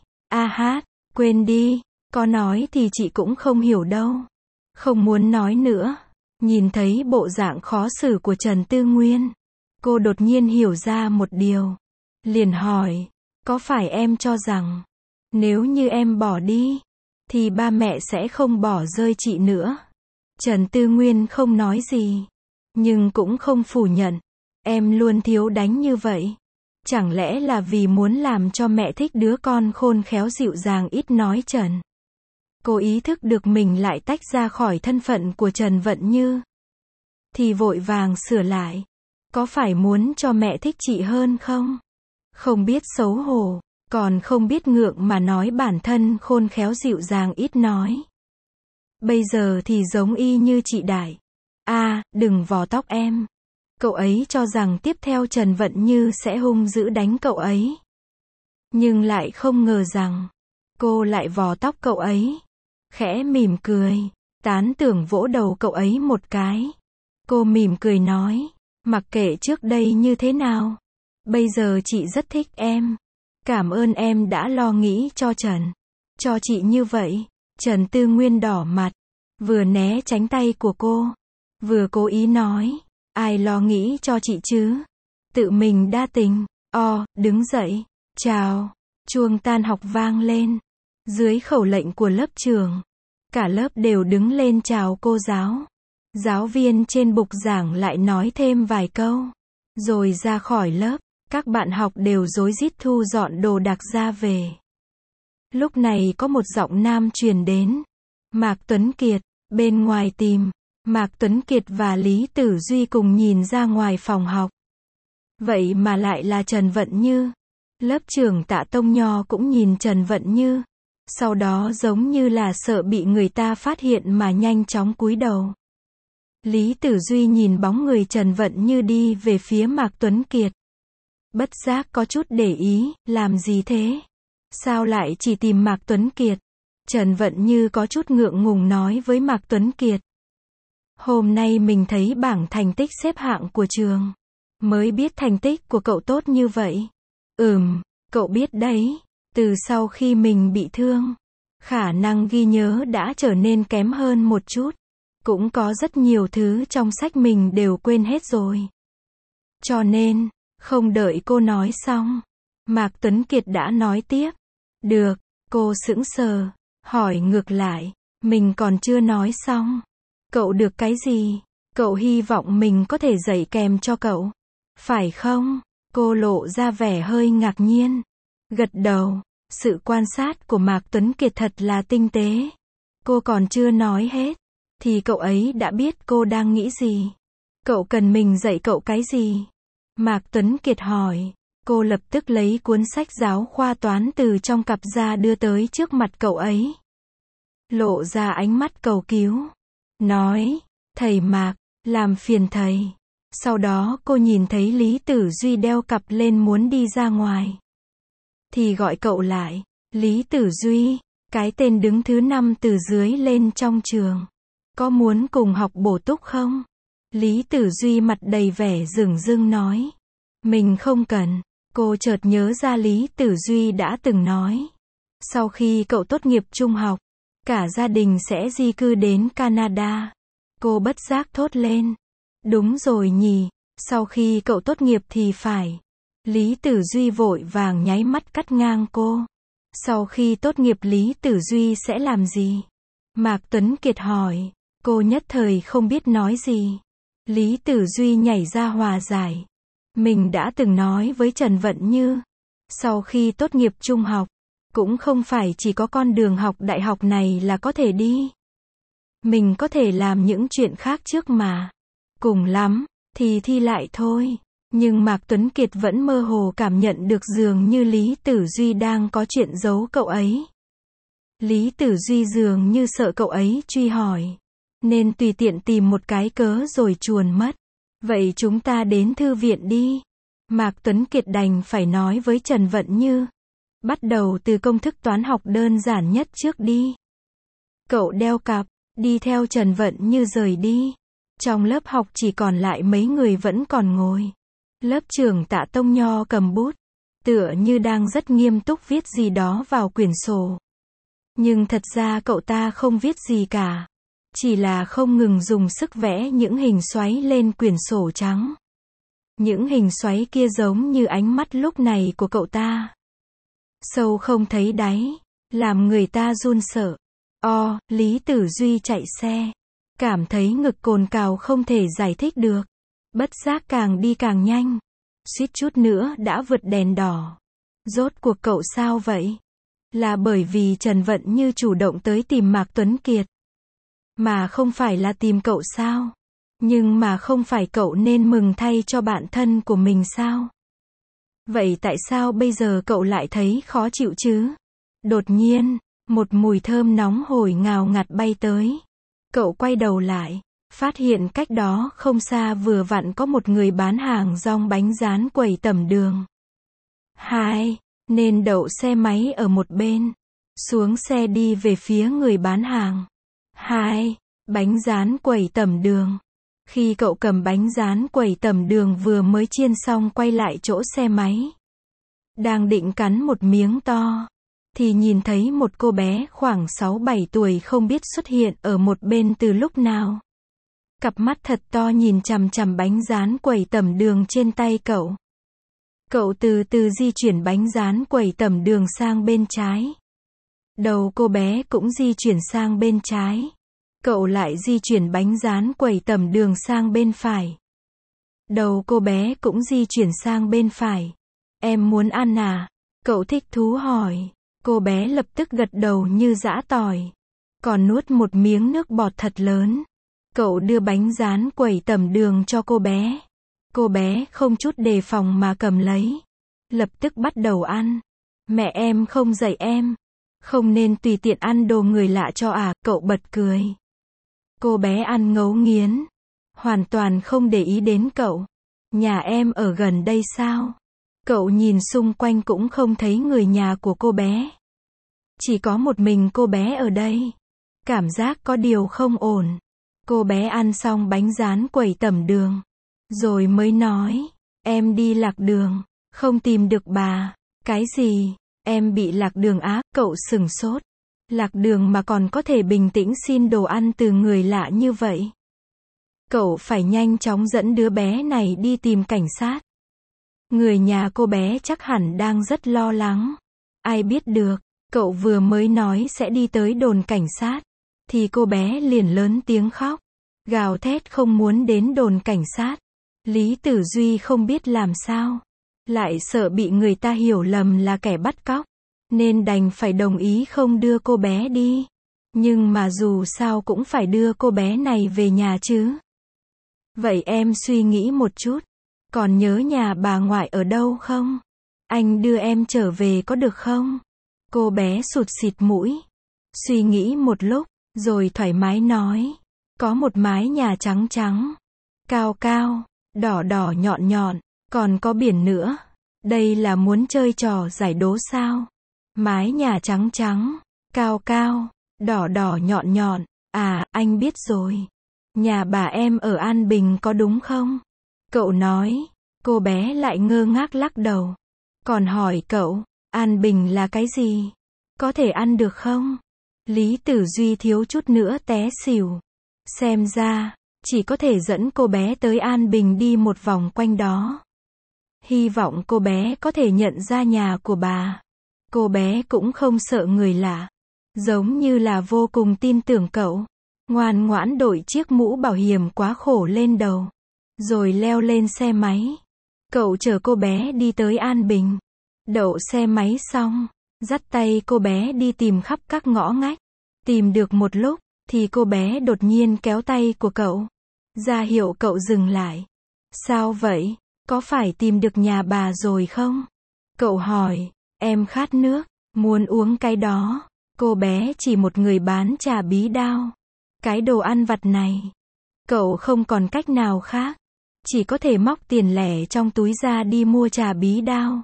quên đi, có nói thì chị cũng không hiểu đâu. Không muốn nói nữa. Nhìn thấy bộ dạng khó xử của Trần Tư Nguyên, cô đột nhiên hiểu ra một điều. Liền hỏi, có phải em cho rằng, nếu như em bỏ đi, thì ba mẹ sẽ không bỏ rơi chị nữa? Trần Tư Nguyên không nói gì, nhưng cũng không phủ nhận. Em luôn thiếu đánh như vậy. Chẳng lẽ là vì muốn làm cho mẹ thích đứa con khôn khéo dịu dàng ít nói Trần? Cô ý thức được mình lại tách ra khỏi thân phận của Trần Vận Như, thì vội vàng sửa lại. Có phải muốn cho mẹ thích chị hơn không? Không biết xấu hổ, còn không biết ngượng mà nói bản thân khôn khéo dịu dàng ít nói. Bây giờ thì giống y như chị Đại. Đừng vò tóc em. Cậu ấy cho rằng tiếp theo Trần Vận Như sẽ hung dữ đánh cậu ấy. Nhưng lại không ngờ rằng, cô lại vò tóc cậu ấy. Khẽ mỉm cười, tán tưởng vỗ đầu cậu ấy một cái. Cô mỉm cười nói, mặc kệ trước đây như thế nào, bây giờ chị rất thích em. Cảm ơn em đã lo nghĩ cho Trần. Cho chị như vậy. Trần Tư Nguyên đỏ mặt, vừa né tránh tay của cô, vừa cố ý nói, ai lo nghĩ cho chị chứ? Tự mình đa tình. Đứng dậy, chào. Chuông tan học vang lên. Dưới khẩu lệnh của lớp trưởng, cả lớp đều đứng lên chào cô giáo. Giáo viên trên bục giảng lại nói thêm vài câu, rồi ra khỏi lớp. Các bạn học đều rối rít thu dọn đồ đạc ra về. Lúc này có một giọng nam truyền đến. Mạc Tuấn Kiệt, bên ngoài tìm. Mạc Tuấn Kiệt và Lý Tử Duy cùng nhìn ra ngoài phòng học. Vậy mà lại là Trần Vận Như. Lớp trưởng Tạ Tông Nho cũng nhìn Trần Vận Như. Sau đó giống như là sợ bị người ta phát hiện mà nhanh chóng cúi đầu. Lý Tử Duy nhìn bóng người Trần Vận Như đi về phía Mạc Tuấn Kiệt. Bất giác có chút để ý, làm gì thế? Sao lại chỉ tìm Mạc Tuấn Kiệt? Trần Vận Như có chút ngượng ngùng nói với Mạc Tuấn Kiệt. Hôm nay mình thấy bảng thành tích xếp hạng của trường. Mới biết thành tích của cậu tốt như vậy. Cậu biết đấy, từ sau khi mình bị thương, khả năng ghi nhớ đã trở nên kém hơn một chút. Cũng có rất nhiều thứ trong sách mình đều quên hết rồi. Cho nên, không đợi cô nói xong, Mạc Tuấn Kiệt đã nói tiếp. Được, cô sững sờ, hỏi ngược lại, mình còn chưa nói xong. Cậu được cái gì? Cậu hy vọng mình có thể dạy kèm cho cậu, phải không? Cô lộ ra vẻ hơi ngạc nhiên, gật đầu. Sự quan sát của Mạc Tuấn Kiệt thật là tinh tế. Cô còn chưa nói hết, thì cậu ấy đã biết cô đang nghĩ gì. Cậu cần mình dạy cậu cái gì? Mạc Tuấn Kiệt hỏi. Cô lập tức lấy cuốn sách giáo khoa toán từ trong cặp ra đưa tới trước mặt cậu ấy. Lộ ra ánh mắt cầu cứu. Nói, thầy Mạc, làm phiền thầy. Sau đó cô nhìn thấy Lý Tử Duy đeo cặp lên muốn đi ra ngoài. Thì gọi cậu lại. Lý Tử Duy, cái tên đứng thứ 5 từ dưới lên trong trường. Có muốn cùng học bổ túc không? Lý Tử Duy mặt đầy vẻ dửng dưng nói. Mình không cần. Cô chợt nhớ ra Lý Tử Duy đã từng nói. Sau khi cậu tốt nghiệp trung học, cả gia đình sẽ di cư đến Canada. Cô bất giác thốt lên. Đúng rồi nhỉ, sau khi cậu tốt nghiệp thì phải. Lý Tử Duy vội vàng nháy mắt cắt ngang cô. Sau khi tốt nghiệp Lý Tử Duy sẽ làm gì? Mạc Tuấn Kiệt hỏi. Cô nhất thời không biết nói gì. Lý Tử Duy nhảy ra hòa giải. Mình đã từng nói với Trần Vận Như. Sau khi tốt nghiệp trung học, cũng không phải chỉ có con đường học đại học này là có thể đi. Mình có thể làm những chuyện khác trước mà. Cùng lắm, thì thi lại thôi. Nhưng Mạc Tuấn Kiệt vẫn mơ hồ cảm nhận được dường như Lý Tử Duy đang có chuyện giấu cậu ấy. Lý Tử Duy dường như sợ cậu ấy truy hỏi, nên tùy tiện tìm một cái cớ rồi chuồn mất. Vậy chúng ta đến thư viện đi. Mạc Tuấn Kiệt đành phải nói với Trần Vận Như. Bắt đầu từ công thức toán học đơn giản nhất trước đi. Cậu đeo cặp, đi theo Trần Vận Như rời đi. Trong lớp học chỉ còn lại mấy người vẫn còn ngồi. Lớp trưởng Tạ Tông Nho cầm bút, tựa như đang rất nghiêm túc viết gì đó vào quyển sổ. Nhưng thật ra cậu ta không viết gì cả. Chỉ là không ngừng dùng sức vẽ những hình xoáy lên quyển sổ trắng. Những hình xoáy kia giống như ánh mắt lúc này của cậu ta. Sâu không thấy đáy, làm người ta run sợ. Lý Tử Duy chạy xe. Cảm thấy ngực cồn cào không thể giải thích được. Bất giác càng đi càng nhanh. Suýt chút nữa đã vượt đèn đỏ. Rốt cuộc cậu sao vậy? Là bởi vì Trần Vận Như chủ động tới tìm Mạc Tuấn Kiệt. Mà không phải là tìm cậu sao? Nhưng mà không phải cậu nên mừng thay cho bạn thân của mình sao? Vậy tại sao bây giờ cậu lại thấy khó chịu chứ? Đột nhiên, một mùi thơm nóng hổi ngào ngạt bay tới. Cậu quay đầu lại, phát hiện cách đó không xa vừa vặn có một người bán hàng rong bánh rán quầy tầm đường. Nên đậu xe máy ở một bên. Xuống xe đi về phía người bán hàng. Bánh rán quầy tầm đường. Khi cậu cầm bánh rán quầy tầm đường vừa mới chiên xong quay lại chỗ xe máy. Đang định cắn một miếng to. Thì nhìn thấy một cô bé khoảng 6-7 tuổi không biết xuất hiện ở một bên từ lúc nào. Cặp mắt thật to nhìn chằm chằm bánh rán quầy tầm đường trên tay cậu. Cậu từ từ di chuyển bánh rán quầy tầm đường sang bên trái. Đầu cô bé cũng di chuyển sang bên trái. Cậu lại di chuyển bánh rán quầy tầm đường sang bên phải. Đầu cô bé cũng di chuyển sang bên phải. Em muốn ăn à? Cậu thích thú hỏi. Cô bé lập tức gật đầu như giã tỏi. Còn nuốt một miếng nước bọt thật lớn. Cậu đưa bánh rán quầy tầm đường cho cô bé. Cô bé không chút đề phòng mà cầm lấy. Lập tức bắt đầu ăn. Mẹ em không dạy em. Không nên tùy tiện ăn đồ người lạ cho à, cậu bật cười. Cô bé ăn ngấu nghiến. Hoàn toàn không để ý đến cậu. Nhà em ở gần đây sao? Cậu nhìn xung quanh cũng không thấy người nhà của cô bé. Chỉ có một mình cô bé ở đây. Cảm giác có điều không ổn. Cô bé ăn xong bánh rán quầy tầm đường. Rồi mới nói. Em đi lạc đường. Không tìm được bà. Cái gì? Em bị lạc đường á? Cậu sửng sốt. Lạc đường mà còn có thể bình tĩnh xin đồ ăn từ người lạ như vậy. Cậu phải nhanh chóng dẫn đứa bé này đi tìm cảnh sát. Người nhà cô bé chắc hẳn đang rất lo lắng. Ai biết được, cậu vừa mới nói sẽ đi tới đồn cảnh sát. Thì cô bé liền lớn tiếng khóc. Gào thét không muốn đến đồn cảnh sát. Lý Tử Duy không biết làm sao. Lại sợ bị người ta hiểu lầm là kẻ bắt cóc. Nên đành phải đồng ý không đưa cô bé đi. Nhưng mà dù sao cũng phải đưa cô bé này về nhà chứ. Vậy em suy nghĩ một chút. Còn nhớ nhà bà ngoại ở đâu không? Anh đưa em trở về có được không? Cô bé sụt sịt mũi. Suy nghĩ một lúc, rồi thoải mái nói. Có một mái nhà trắng trắng. Cao cao, đỏ đỏ nhọn nhọn. Còn có biển nữa. Đây là muốn chơi trò giải đố sao? Mái nhà trắng trắng, cao cao, đỏ đỏ nhọn nhọn. À, anh biết rồi. Nhà bà em ở An Bình có đúng không? Cậu nói. Cô bé lại ngơ ngác lắc đầu. Còn hỏi cậu, An Bình là cái gì? Có thể ăn được không? Lý Tử Duy thiếu chút nữa té xỉu. Xem ra, chỉ có thể dẫn cô bé tới An Bình đi một vòng quanh đó. Hy vọng cô bé có thể nhận ra nhà của bà. Cô bé cũng không sợ người lạ. Giống như là vô cùng tin tưởng cậu. Ngoan ngoãn đội chiếc mũ bảo hiểm quá khổ lên đầu. Rồi leo lên xe máy. Cậu chở cô bé đi tới An Bình. Đậu xe máy xong. Dắt tay cô bé đi tìm khắp các ngõ ngách. Tìm được một lúc, thì cô bé đột nhiên kéo tay của cậu. Ra hiệu cậu dừng lại. Sao vậy? Có phải tìm được nhà bà rồi không? Cậu hỏi. Em khát nước, muốn uống cái đó. Cô bé chỉ một người bán trà bí đao. Cái đồ ăn vặt này. Cậu không còn cách nào khác. Chỉ có thể móc tiền lẻ trong túi ra đi mua trà bí đao.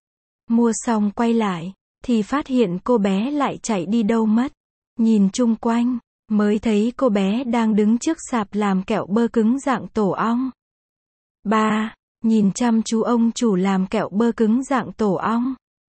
Mua xong quay lại, thì phát hiện cô bé lại chạy đi đâu mất. Nhìn chung quanh, mới thấy cô bé đang đứng trước sạp làm kẹo bơ cứng dạng tổ ong. Ba, nhìn chăm chú ông chủ làm kẹo bơ cứng dạng tổ ong.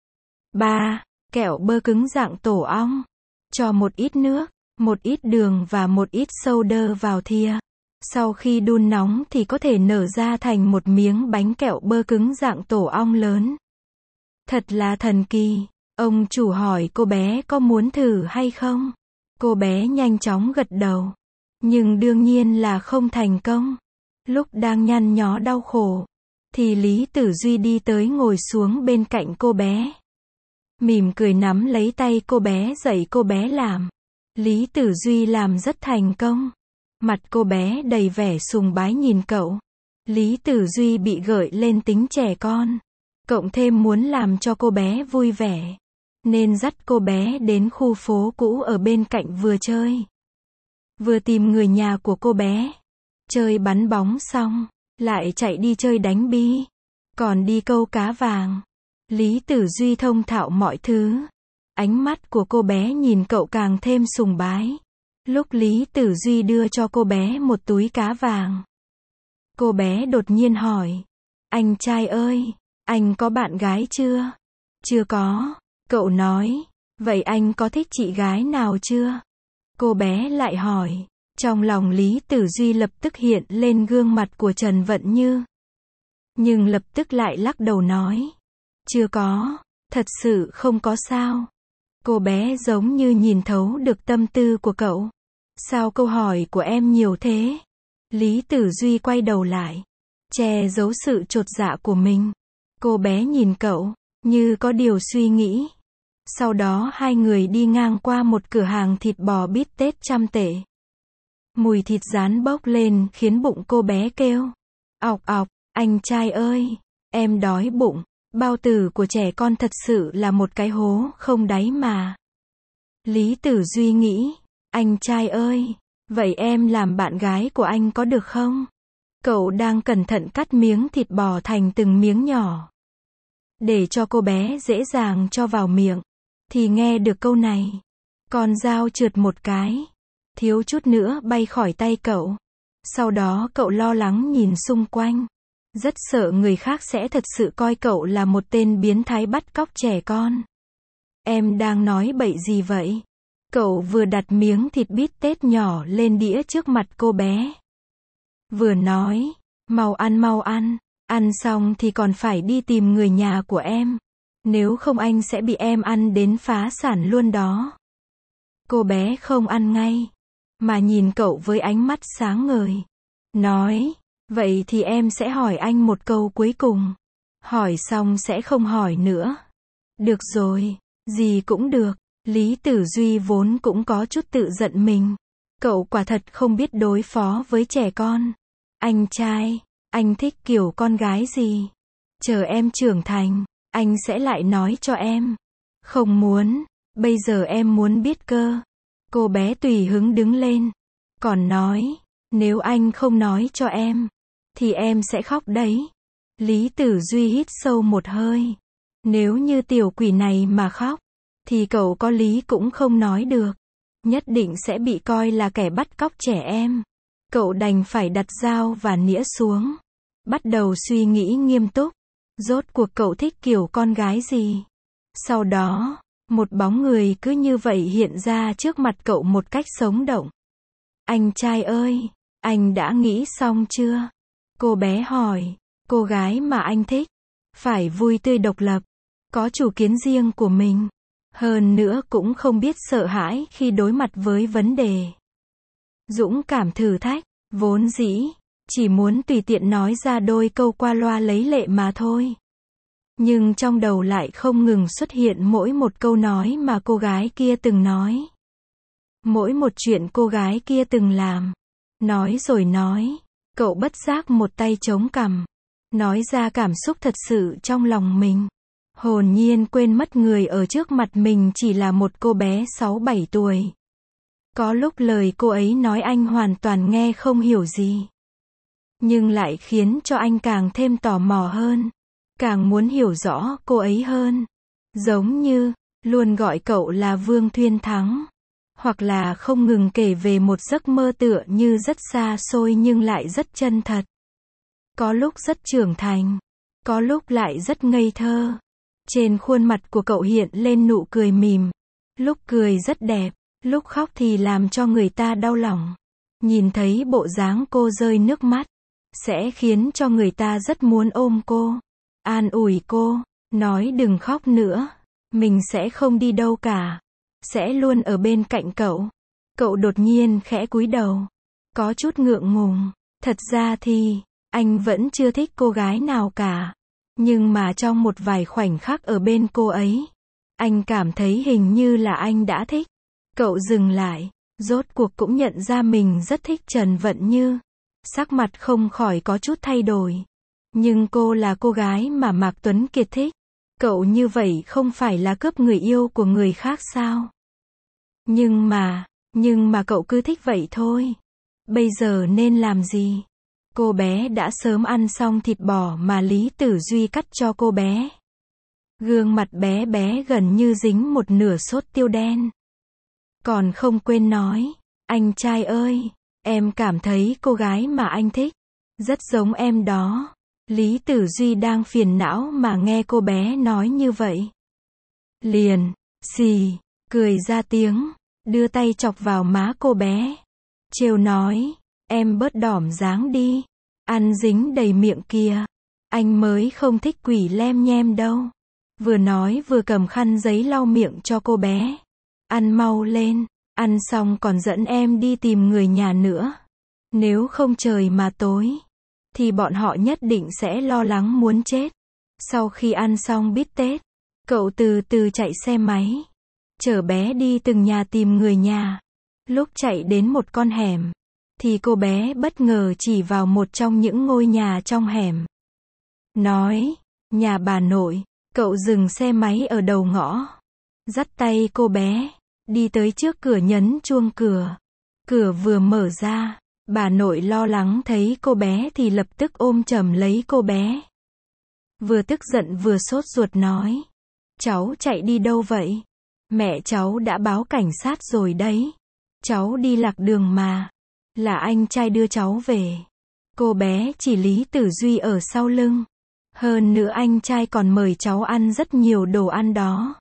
Ba, kẹo bơ cứng dạng tổ ong. Cho một ít nước, một ít đường và một ít soda vào thìa. Sau khi đun nóng thì có thể nở ra thành một miếng bánh kẹo bơ cứng dạng tổ ong lớn. Thật là thần kỳ. Ông chủ hỏi cô bé có muốn thử hay không. Cô bé nhanh chóng gật đầu. Nhưng đương nhiên là không thành công. Lúc đang nhăn nhó đau khổ, thì Lý Tử Duy đi tới ngồi xuống bên cạnh cô bé. Mỉm cười nắm lấy tay cô bé dạy cô bé làm. Lý Tử Duy làm rất thành công. Mặt cô bé đầy vẻ sùng bái nhìn cậu. Lý Tử Duy bị gợi lên tính trẻ con. Cộng thêm muốn làm cho cô bé vui vẻ, nên dắt cô bé đến khu phố cũ ở bên cạnh vừa chơi, vừa tìm người nhà của cô bé. Chơi bắn bóng xong, lại chạy đi chơi đánh bi, còn đi câu cá vàng. Lý Tử Duy thông thạo mọi thứ. Ánh mắt của cô bé nhìn cậu càng thêm sùng bái. Lúc Lý Tử Duy đưa cho cô bé một túi cá vàng, cô bé đột nhiên hỏi, anh trai ơi, anh có bạn gái chưa? Chưa có, cậu nói. Vậy anh có thích chị gái nào chưa? Cô bé lại hỏi. Trong lòng Lý Tử Duy lập tức hiện lên gương mặt của Trần Vận Như. Nhưng lập tức lại lắc đầu nói, chưa có, thật sự không có sao. Cô bé giống như nhìn thấu được tâm tư của cậu. Sao câu hỏi của em nhiều thế? Lý Tử Duy quay đầu lại, che giấu sự chột dạ của mình. Cô bé nhìn cậu, như có điều suy nghĩ. Sau đó hai người đi ngang qua một cửa hàng thịt bò bít tết 100 tệ. Mùi thịt rán bốc lên khiến bụng cô bé kêu, ọc ọc, anh trai ơi, em đói bụng. Bao tử của trẻ con thật sự là một cái hố không đáy mà. Lý Tử Duy nghĩ, anh trai ơi, vậy em làm bạn gái của anh có được không? Cậu đang cẩn thận cắt miếng thịt bò thành từng miếng nhỏ, để cho cô bé dễ dàng cho vào miệng. Thì nghe được câu này, con dao trượt một cái, thiếu chút nữa bay khỏi tay cậu. Sau đó cậu lo lắng nhìn xung quanh, rất sợ người khác sẽ thật sự coi cậu là một tên biến thái bắt cóc trẻ con. Em đang nói bậy gì vậy? Cậu vừa đặt miếng thịt bít tết nhỏ lên đĩa trước mặt cô bé, vừa nói, mau ăn, ăn xong thì còn phải đi tìm người nhà của em. Nếu không anh sẽ bị em ăn đến phá sản luôn đó. Cô bé không ăn ngay, mà nhìn cậu với ánh mắt sáng ngời. Nói, vậy thì em sẽ hỏi anh một câu cuối cùng. Hỏi xong sẽ không hỏi nữa. Được rồi, gì cũng được. Lý Tử Duy vốn cũng có chút tự giận mình. Cậu quả thật không biết đối phó với trẻ con. Anh trai, anh thích kiểu con gái gì? Chờ em trưởng thành, anh sẽ lại nói cho em. Không muốn, bây giờ em muốn biết cơ. Cô bé tùy hứng đứng lên, còn nói, nếu anh không nói cho em, thì em sẽ khóc đấy. Lý Tử Duy hít sâu một hơi. Nếu như tiểu quỷ này mà khóc, thì cậu có lý cũng không nói được. Nhất định sẽ bị coi là kẻ bắt cóc trẻ em. Cậu đành phải đặt dao và nĩa xuống, bắt đầu suy nghĩ nghiêm túc. Rốt cuộc cậu thích kiểu con gái gì? Sau đó, một bóng người cứ như vậy hiện ra trước mặt cậu một cách sống động. Anh trai ơi, anh đã nghĩ xong chưa? Cô bé hỏi. Cô gái mà anh thích phải vui tươi độc lập, có chủ kiến riêng của mình, hơn nữa cũng không biết sợ hãi khi đối mặt với vấn đề. Dũng cảm thử thách, vốn dĩ chỉ muốn tùy tiện nói ra đôi câu qua loa lấy lệ mà thôi. Nhưng trong đầu lại không ngừng xuất hiện mỗi một câu nói mà cô gái kia từng nói. Mỗi một chuyện cô gái kia từng làm. Nói rồi nói, cậu bất giác một tay chống cằm, nói ra cảm xúc thật sự trong lòng mình. Hồn nhiên quên mất người ở trước mặt mình chỉ là một cô bé 6-7 tuổi. Có lúc lời cô ấy nói anh hoàn toàn nghe không hiểu gì, nhưng lại khiến cho anh càng thêm tò mò hơn, càng muốn hiểu rõ cô ấy hơn. Giống như, luôn gọi cậu là Vương Thuyên Thắng. hoặc là không ngừng kể về một giấc mơ tựa như rất xa xôi nhưng lại rất chân thật. Có lúc rất trưởng thành, có lúc lại rất ngây thơ. Trên khuôn mặt của cậu hiện lên nụ cười mỉm, lúc cười rất đẹp, lúc khóc thì làm cho người ta đau lòng. Nhìn thấy bộ dáng cô rơi nước mắt, sẽ khiến cho người ta rất muốn ôm cô, an ủi cô, nói đừng khóc nữa, mình sẽ không đi đâu cả, sẽ luôn ở bên cạnh cậu. Cậu đột nhiên khẽ cúi đầu, có chút ngượng ngùng, thật ra thì, anh vẫn chưa thích cô gái nào cả. Nhưng mà trong một vài khoảnh khắc ở bên cô ấy, anh cảm thấy hình như là anh đã thích. Cậu dừng lại, rốt cuộc cũng nhận ra mình rất thích Trần Vận Như. Sắc mặt không khỏi có chút thay đổi. Nhưng cô là cô gái mà Mạc Tuấn Kiệt thích. Cậu như vậy không phải là cướp người yêu của người khác sao? Nhưng mà cậu cứ thích vậy thôi. Bây giờ nên làm gì? Cô bé đã sớm ăn xong thịt bò mà Lý Tử Duy cắt cho cô bé. Gương mặt bé bé gần như dính một nửa sốt tiêu đen. Còn không quên nói, anh trai ơi, em cảm thấy cô gái mà anh thích, rất giống em đó. Lý Tử Duy đang phiền não mà nghe cô bé nói như vậy. Liền, xì, cười ra tiếng, đưa tay chọc vào má cô bé. Trêu nói, em bớt đỏm dáng đi, ăn dính đầy miệng kìa, anh mới không thích quỷ lem nhem đâu. Vừa nói vừa cầm khăn giấy lau miệng cho cô bé. Ăn mau lên, ăn xong còn dẫn em đi tìm người nhà nữa. Nếu không trời mà tối, thì bọn họ nhất định sẽ lo lắng muốn chết. Sau khi ăn xong bít tết, cậu từ từ chạy xe máy, chở bé đi từng nhà tìm người nhà. Lúc chạy đến một con hẻm, thì cô bé bất ngờ chỉ vào một trong những ngôi nhà trong hẻm. Nói, nhà bà nội. Cậu dừng xe máy ở đầu ngõ, dắt tay cô bé, đi tới trước cửa nhấn chuông cửa. Cửa vừa mở ra, bà nội lo lắng thấy cô bé thì lập tức ôm chầm lấy cô bé. Vừa tức giận vừa sốt ruột nói, cháu chạy đi đâu vậy? Mẹ cháu đã báo cảnh sát rồi đấy. Cháu đi lạc đường mà, là anh trai đưa cháu về. Cô bé chỉ Lý Tử Duy ở sau lưng. Hơn nữa anh trai còn mời cháu ăn rất nhiều đồ ăn đó.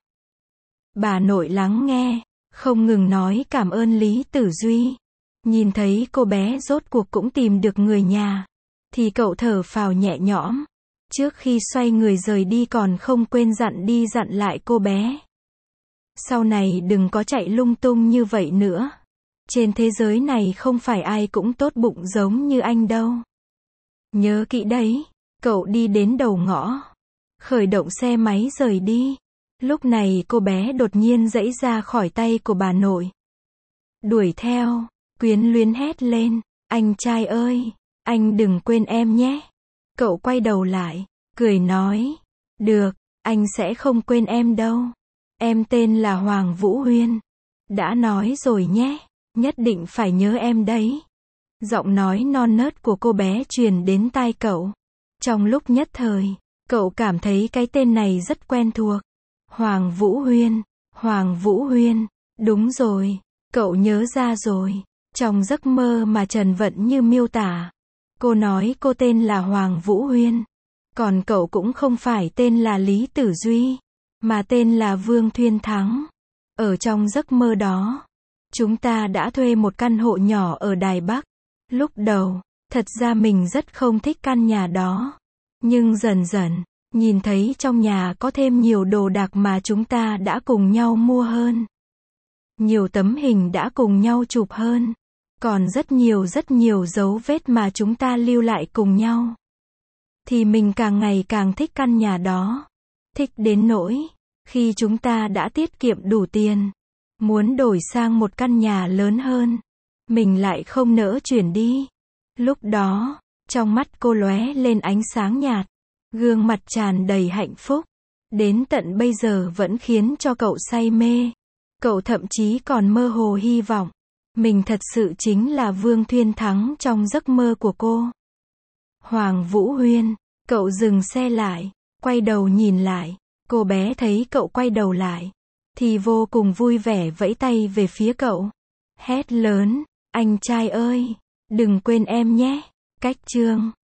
Bà nội lắng nghe, không ngừng nói cảm ơn Lý Tử Duy. Nhìn thấy cô bé rốt cuộc cũng tìm được người nhà, thì cậu thở phào nhẹ nhõm. Trước khi xoay người rời đi còn không quên dặn đi dặn lại cô bé. Sau này đừng có chạy lung tung như vậy nữa. Trên thế giới này không phải ai cũng tốt bụng giống như anh đâu. Nhớ kỹ đấy. Cậu đi đến đầu ngõ, khởi động xe máy rời đi. Lúc này cô bé đột nhiên giãy ra khỏi tay của bà nội. Đuổi theo, quyến luyến hét lên, anh trai ơi, anh đừng quên em nhé. Cậu quay đầu lại, cười nói, được, anh sẽ không quên em đâu. Em tên là Hoàng Vũ Huyên. Đã nói rồi nhé, nhất định phải nhớ em đấy. Giọng nói non nớt của cô bé truyền đến tai cậu. Trong lúc nhất thời, cậu cảm thấy cái tên này rất quen thuộc. Hoàng Vũ Huyên, Hoàng Vũ Huyên, đúng rồi, cậu nhớ ra rồi. Trong giấc mơ mà Trần Vận Như miêu tả, cô nói cô tên là Hoàng Vũ Huyên. Còn cậu cũng không phải tên là Lý Tử Duy, mà tên là Vương Thuyên Thắng. Ở trong giấc mơ đó, chúng ta đã thuê một căn hộ nhỏ ở Đài Bắc. Lúc đầu, thật ra mình rất không thích căn nhà đó. Nhưng dần dần, nhìn thấy trong nhà có thêm nhiều đồ đạc mà chúng ta đã cùng nhau mua hơn. Nhiều tấm hình đã cùng nhau chụp hơn. Còn rất nhiều dấu vết mà chúng ta lưu lại cùng nhau. Thì mình càng ngày càng thích căn nhà đó. Thích đến nỗi, khi chúng ta đã tiết kiệm đủ tiền, muốn đổi sang một căn nhà lớn hơn, mình lại không nỡ chuyển đi. Lúc đó, trong mắt cô lóe lên ánh sáng nhạt, gương mặt tràn đầy hạnh phúc, đến tận bây giờ vẫn khiến cho cậu say mê. Cậu thậm chí còn mơ hồ hy vọng, mình thật sự chính là Vương Thuyên Thắng trong giấc mơ của cô. Hoàng Vũ Huyên, cậu dừng xe lại, quay đầu nhìn lại, cô bé thấy cậu quay đầu lại, thì vô cùng vui vẻ vẫy tay về phía cậu. Hét lớn, anh trai ơi, đừng quên em nhé. Cách chương